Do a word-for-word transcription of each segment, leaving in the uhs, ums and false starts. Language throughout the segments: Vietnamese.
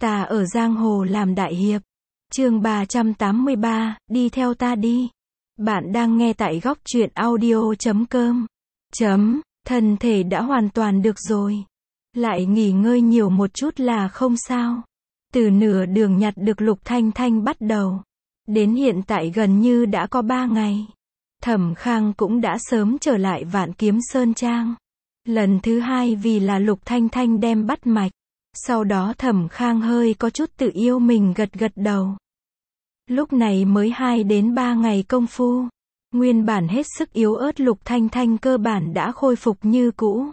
Ta ở giang hồ làm đại hiệp. Chương ba trăm tám mươi ba, đi theo ta đi. Bạn đang nghe tại góc truyện audio chấm com. Chấm, thân thể đã hoàn toàn được rồi. Lại nghỉ ngơi nhiều một chút là không sao. Từ nửa đường nhặt được Lục Thanh Thanh bắt đầu. Đến hiện tại gần như đã có ba ngày. Thẩm Khang cũng đã sớm trở lại Vạn Kiếm Sơn Trang. Lần thứ hai vì là Lục Thanh Thanh đem bắt mạch. Sau đó Thẩm Khang hơi có chút tự yêu mình gật gật đầu. Lúc này mới hai đến ba ngày công phu. Nguyên bản hết sức yếu ớt Lục Thanh Thanh cơ bản đã khôi phục như cũ.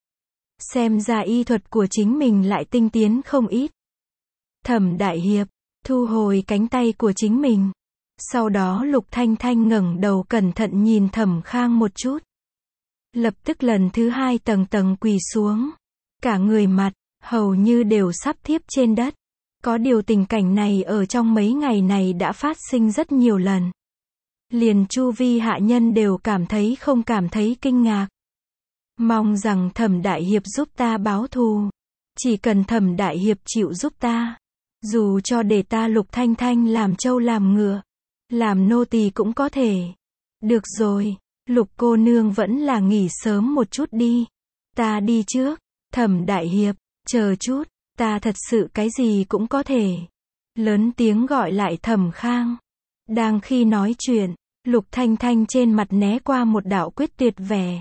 Xem ra y thuật của chính mình lại tinh tiến không ít. Thẩm đại hiệp, thu hồi cánh tay của chính mình. Sau đó Lục Thanh Thanh ngẩng đầu cẩn thận nhìn Thẩm Khang một chút. Lập tức lần thứ hai tầng tầng quỳ xuống. Cả người mặt, hầu như đều sắp thiếp trên đất. Có điều tình cảnh này ở trong mấy ngày này đã phát sinh rất nhiều lần. Liền chu vi hạ nhân đều cảm thấy không cảm thấy kinh ngạc. Mong rằng Thẩm đại hiệp giúp ta báo thù. Chỉ cần Thẩm đại hiệp chịu giúp ta. Dù cho để ta Lục Thanh Thanh làm trâu làm ngựa. Làm nô tỳ cũng có thể. Được rồi, Lục cô nương vẫn là nghỉ sớm một chút đi. Ta đi trước. Thẩm đại hiệp, chờ chút, ta thật sự cái gì cũng có thể. Lớn tiếng gọi lại Thẩm Khang. Đang khi nói chuyện, Lục Thanh Thanh trên mặt né qua một đạo quyết tuyệt vẻ.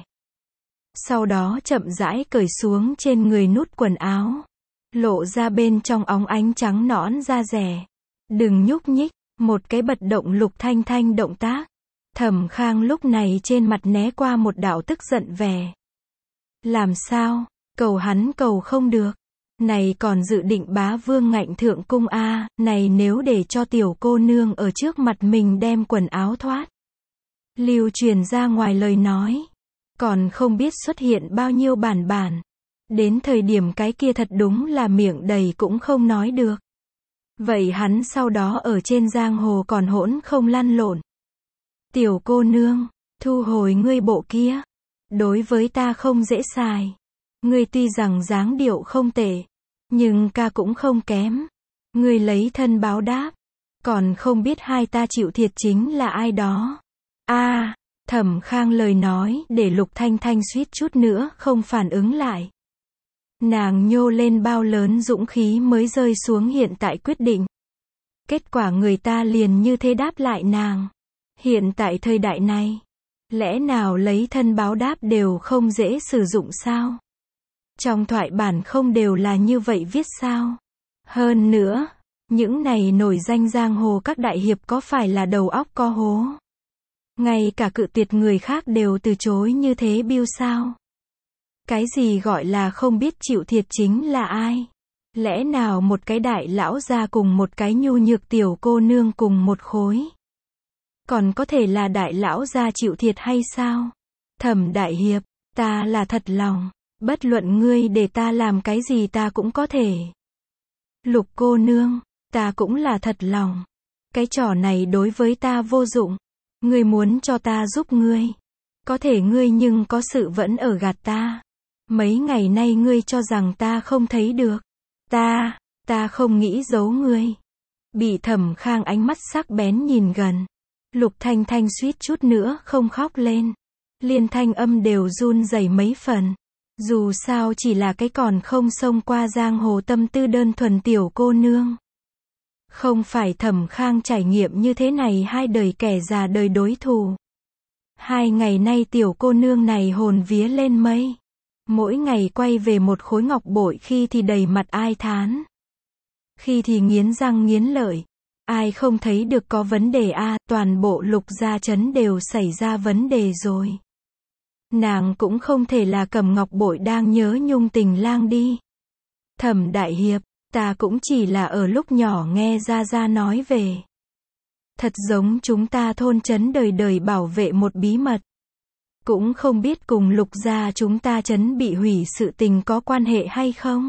Sau đó chậm rãi cởi xuống trên người nút quần áo. Lộ ra bên trong óng ánh trắng nõn da dẻ. Đừng nhúc nhích, một cái bật động Lục Thanh Thanh động tác. Thẩm Khang lúc này trên mặt né qua một đạo tức giận vẻ. Làm sao? Cầu hắn cầu không được. Này còn dự định bá vương ngạnh thượng cung a, à, này nếu để cho tiểu cô nương ở trước mặt mình đem quần áo thoát. Lưu truyền ra ngoài lời nói. Còn không biết xuất hiện bao nhiêu bản bản. Đến thời điểm cái kia thật đúng là miệng đầy cũng không nói được. Vậy hắn sau đó ở trên giang hồ còn hỗn không lăn lộn. Tiểu cô nương, thu hồi ngươi bộ kia. Đối với ta không dễ xài. Ngươi tuy rằng dáng điệu không tệ, nhưng ca cũng không kém. Ngươi lấy thân báo đáp, còn không biết hai ta chịu thiệt chính là ai đó. A, à, Thẩm Khang lời nói để Lục Thanh Thanh suýt chút nữa không phản ứng lại. Nàng nhô lên bao lớn dũng khí mới rơi xuống hiện tại quyết định. Kết quả người ta liền như thế đáp lại nàng. Hiện tại thời đại này, lẽ nào lấy thân báo đáp đều không dễ sử dụng sao? Trong thoại bản không đều là như vậy viết sao? Hơn nữa, những này nổi danh giang hồ các đại hiệp có phải là đầu óc có hố? Ngay cả cự tuyệt người khác đều từ chối như thế biêu sao? Cái gì gọi là không biết chịu thiệt chính là ai? Lẽ nào một cái đại lão gia cùng một cái nhu nhược tiểu cô nương cùng một khối? Còn có thể là đại lão gia chịu thiệt hay sao? Thẩm đại hiệp, ta là thật lòng. Bất luận ngươi để ta làm cái gì ta cũng có thể. Lục cô nương, ta cũng là thật lòng. Cái trò này đối với ta vô dụng. Ngươi muốn cho ta giúp ngươi. Có thể ngươi nhưng có sự vẫn ở gạt ta. Mấy ngày nay ngươi cho rằng ta không thấy được. Ta, ta không nghĩ giấu ngươi. Bị Thẩm Khang ánh mắt sắc bén nhìn gần. Lục Thanh Thanh suýt chút nữa không khóc lên. Liên thanh âm đều run rẩy mấy phần. Dù sao chỉ là cái còn không xông qua giang hồ tâm tư đơn thuần tiểu cô nương. Không phải Thẩm Khang trải nghiệm như thế này hai đời kẻ già đời đối thủ. Hai ngày nay tiểu cô nương này hồn vía lên mây. Mỗi ngày quay về một khối ngọc bội khi thì đầy mặt ai thán. Khi thì nghiến răng nghiến lợi. Ai không thấy được có vấn đề a, à, toàn bộ Lục gia trấn đều xảy ra vấn đề rồi. Nàng cũng không thể là cầm ngọc bội đang nhớ nhung tình lang đi. Thẩm đại hiệp, ta cũng chỉ là ở lúc nhỏ nghe Gia Gia nói về. Thật giống chúng ta thôn trấn đời đời bảo vệ một bí mật. Cũng không biết cùng Lục gia chúng ta trấn bị hủy sự tình có quan hệ hay không?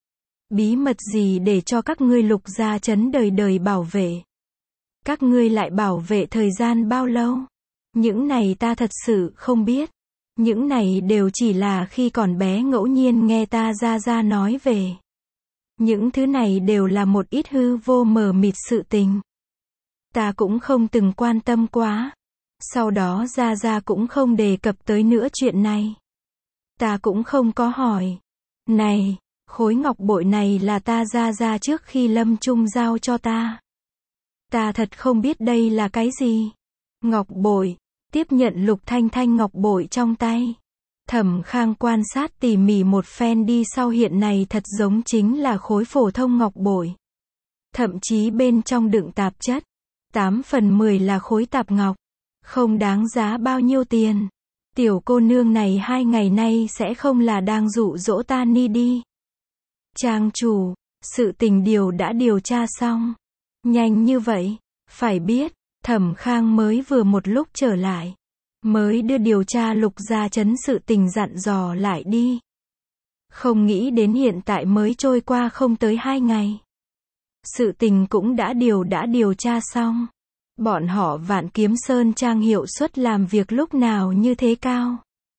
Bí mật gì để cho các ngươi Lục gia trấn đời đời bảo vệ? Các ngươi lại bảo vệ thời gian bao lâu? Những này ta thật sự không biết. Những này đều chỉ là khi còn bé ngẫu nhiên nghe ta Gia Gia nói về. Những thứ này đều là một ít hư vô mờ mịt sự tình. Ta cũng không từng quan tâm quá. Sau đó Gia Gia cũng không đề cập tới nữa chuyện này. Ta cũng không có hỏi. Này, khối ngọc bội này là ta Gia Gia trước khi lâm chung giao cho ta. Ta thật không biết đây là cái gì. Ngọc bội. Tiếp nhận Lục Thanh Thanh ngọc bội trong tay. Thẩm Khang quan sát tỉ mỉ một phen đi sau, hiện này thật giống chính là khối phổ thông ngọc bội. Thậm chí bên trong đựng tạp chất. tám phần mười là khối tạp ngọc. Không đáng giá bao nhiêu tiền. Tiểu cô nương này hai ngày nay sẽ không là đang dụ dỗ ta ni đi. Trang chủ, sự tình điều đã điều tra xong. Nhanh như vậy, phải biết, Thẩm Khang mới vừa một lúc trở lại. Mới đưa điều tra Lục Gia Trấn sự tình dặn dò lại đi. Không nghĩ đến hiện tại mới trôi qua không tới hai ngày. Sự tình cũng đã điều đã điều tra xong. Bọn họ Vạn Kiếm Sơn Trang hiệu suất làm việc lúc nào như thế cao.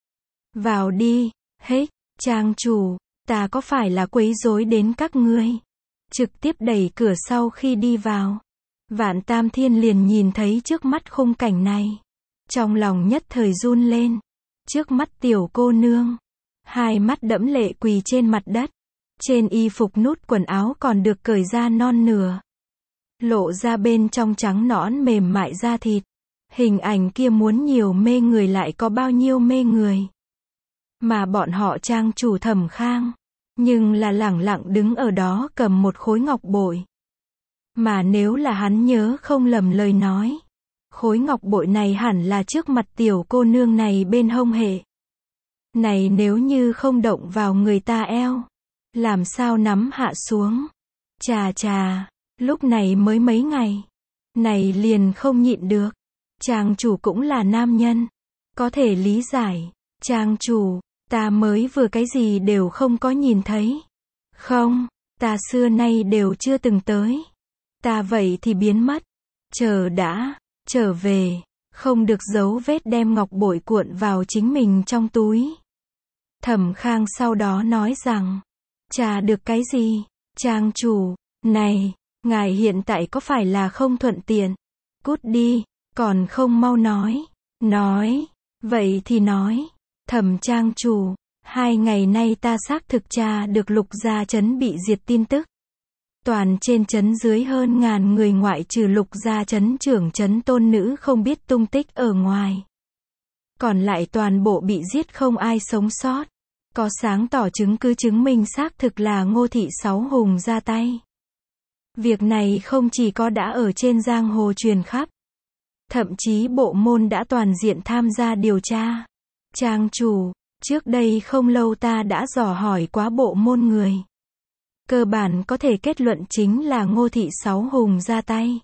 Vào đi, hết, trang chủ, ta có phải là quấy rối đến các ngươi? Trực tiếp đẩy cửa sau khi đi vào. Vạn Tam Thiên liền nhìn thấy trước mắt khung cảnh này. Trong lòng nhất thời run lên. Trước mắt tiểu cô nương. Hai mắt đẫm lệ quỳ trên mặt đất. Trên y phục nút quần áo còn được cởi ra non nửa. Lộ ra bên trong trắng nõn mềm mại da thịt. Hình ảnh kia muốn nhiều mê người lại có bao nhiêu mê người. Mà bọn họ trang chủ Thẩm Khang. Nhưng là lẳng lặng đứng ở đó cầm một khối ngọc bội. Mà nếu là hắn nhớ không lầm lời nói. Khối ngọc bội này hẳn là trước mặt tiểu cô nương này bên hông hệ. Này nếu như không động vào người ta eo. Làm sao nắm hạ xuống. Chà chà, lúc này mới mấy ngày. Này liền không nhịn được. Trang chủ cũng là nam nhân. Có thể lý giải. Trang chủ, ta mới vừa cái gì đều không có nhìn thấy. Không, ta xưa nay đều chưa từng tới. Ta vậy thì biến mất. Chờ đã, trở về. Không được giấu vết đem ngọc bội cuộn vào chính mình trong túi. Thẩm Khang sau đó nói rằng. Chà được cái gì? Trang chủ, này, ngài hiện tại có phải là không thuận tiện? Cút đi, còn không mau nói. Nói, vậy thì nói. Thẩm trang chủ, hai ngày nay ta xác thực tra được Lục Gia Trấn bị diệt tin tức. Toàn trên trấn dưới hơn ngàn người ngoại trừ Lục Gia Trấn trưởng trấn tôn nữ không biết tung tích ở ngoài. Còn lại toàn bộ bị giết không ai sống sót. Có sáng tỏ chứng cứ chứng minh xác thực là Ngô Thị Sáu Hùng ra tay. Việc này không chỉ có đã ở trên giang hồ truyền khắp. Thậm chí bộ môn đã toàn diện tham gia điều tra. Trang chủ, trước đây không lâu ta đã dò hỏi quá bộ môn người. Cơ bản có thể kết luận chính là Ngô Thị Sáu Hùng ra tay.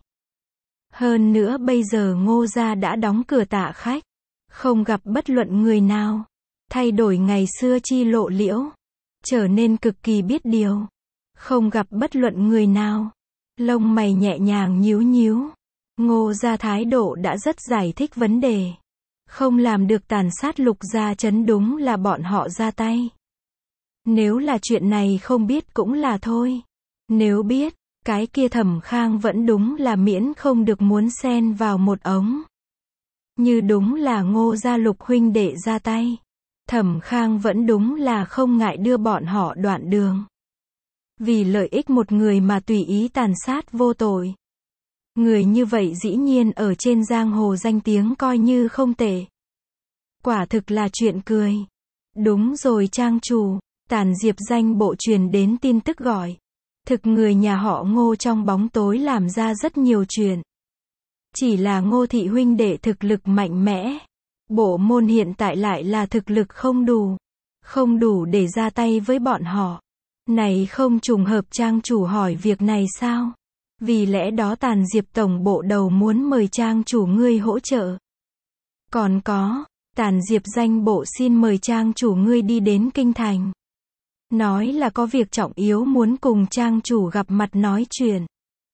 Hơn nữa bây giờ Ngô gia đã đóng cửa tạ khách. Không gặp bất luận người nào. Thay đổi ngày xưa chi lộ liễu. Trở nên cực kỳ biết điều. Không gặp bất luận người nào. Lông mày nhẹ nhàng nhíu nhíu. Ngô gia thái độ đã rất giải thích vấn đề. Không làm được tàn sát Lục Gia Trấn đúng là bọn họ ra tay. Nếu là chuyện này không biết cũng là thôi. Nếu biết, cái kia Thẩm Khang vẫn đúng là miễn không được muốn xen vào một ống. Như đúng là Ngô gia Lục huynh đệ ra tay. Thẩm Khang vẫn đúng là không ngại đưa bọn họ đoạn đường. Vì lợi ích một người mà tùy ý tàn sát vô tội. Người như vậy dĩ nhiên ở trên giang hồ danh tiếng coi như không tệ. Quả thực là chuyện cười. Đúng rồi trang chủ, Tản Diệp danh bộ truyền đến tin tức gọi. Thực người nhà họ Ngô trong bóng tối làm ra rất nhiều chuyện. Chỉ là Ngô thị huynh đệ thực lực mạnh mẽ. Bộ môn hiện tại lại là thực lực không đủ. Không đủ để ra tay với bọn họ. Này không trùng hợp trang chủ hỏi việc này sao? Vì lẽ đó Tàn Diệp tổng bộ đầu muốn mời trang chủ ngươi hỗ trợ. Còn có, Tàn Diệp danh bộ xin mời trang chủ ngươi đi đến kinh thành. Nói là có việc trọng yếu muốn cùng trang chủ gặp mặt nói chuyện.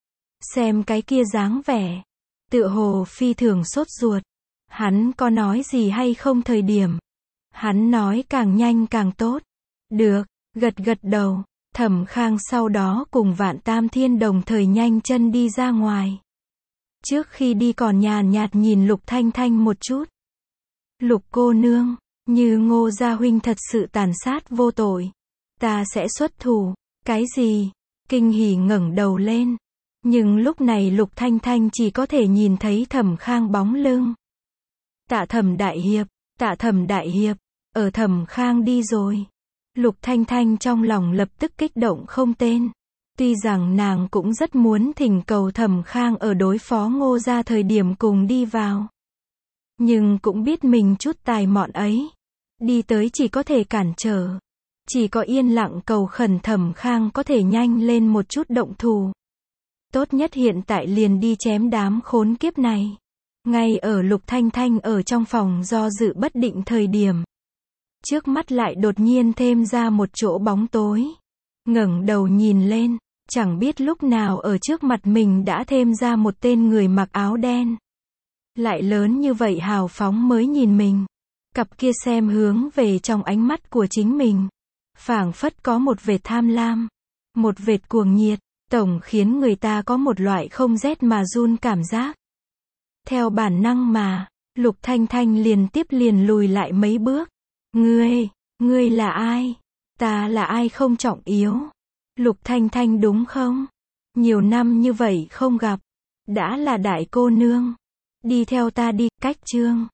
Xem cái kia dáng vẻ. Tựa hồ phi thường sốt ruột. Hắn có nói gì hay không thời điểm. Hắn nói càng nhanh càng tốt. Được, gật gật đầu. Thẩm Khang sau đó cùng Vạn Tam Thiên đồng thời nhanh chân đi ra ngoài. Trước khi đi còn nhàn nhạt nhìn Lục Thanh Thanh một chút. Lục cô nương, như Ngô gia huynh thật sự tàn sát vô tội, ta sẽ xuất thủ. Cái gì? Kinh hỉ ngẩng đầu lên. Nhưng lúc này Lục Thanh Thanh chỉ có thể nhìn thấy Thẩm Khang bóng lưng. Tạ Thẩm đại hiệp, Tạ Thẩm đại hiệp, ở Thẩm Khang đi rồi. Lục Thanh Thanh trong lòng lập tức kích động không tên. Tuy rằng nàng cũng rất muốn thỉnh cầu Thẩm Khang ở đối phó Ngô gia thời điểm cùng đi vào. Nhưng cũng biết mình chút tài mọn ấy. Đi tới chỉ có thể cản trở. Chỉ có yên lặng cầu khẩn Thẩm Khang có thể nhanh lên một chút động thủ. Tốt nhất hiện tại liền đi chém đám khốn kiếp này. Ngay ở Lục Thanh Thanh ở trong phòng do dự bất định thời điểm. Trước mắt lại đột nhiên thêm ra một chỗ bóng tối. Ngẩng đầu nhìn lên, chẳng biết lúc nào ở trước mặt mình đã thêm ra một tên người mặc áo đen. Lại lớn như vậy hào phóng mới nhìn mình. Cặp kia xem hướng về trong ánh mắt của chính mình. Phảng phất có một vệt tham lam, một vệt cuồng nhiệt, tổng khiến người ta có một loại không rét mà run cảm giác. Theo bản năng mà, Lục Thanh Thanh liền tiếp liền lùi lại mấy bước. Ngươi, ngươi là ai? Ta là ai không trọng yếu. Lục Thanh Thanh đúng không? Nhiều năm như vậy không gặp. Đã là đại cô nương. Đi theo ta đi, cách chương.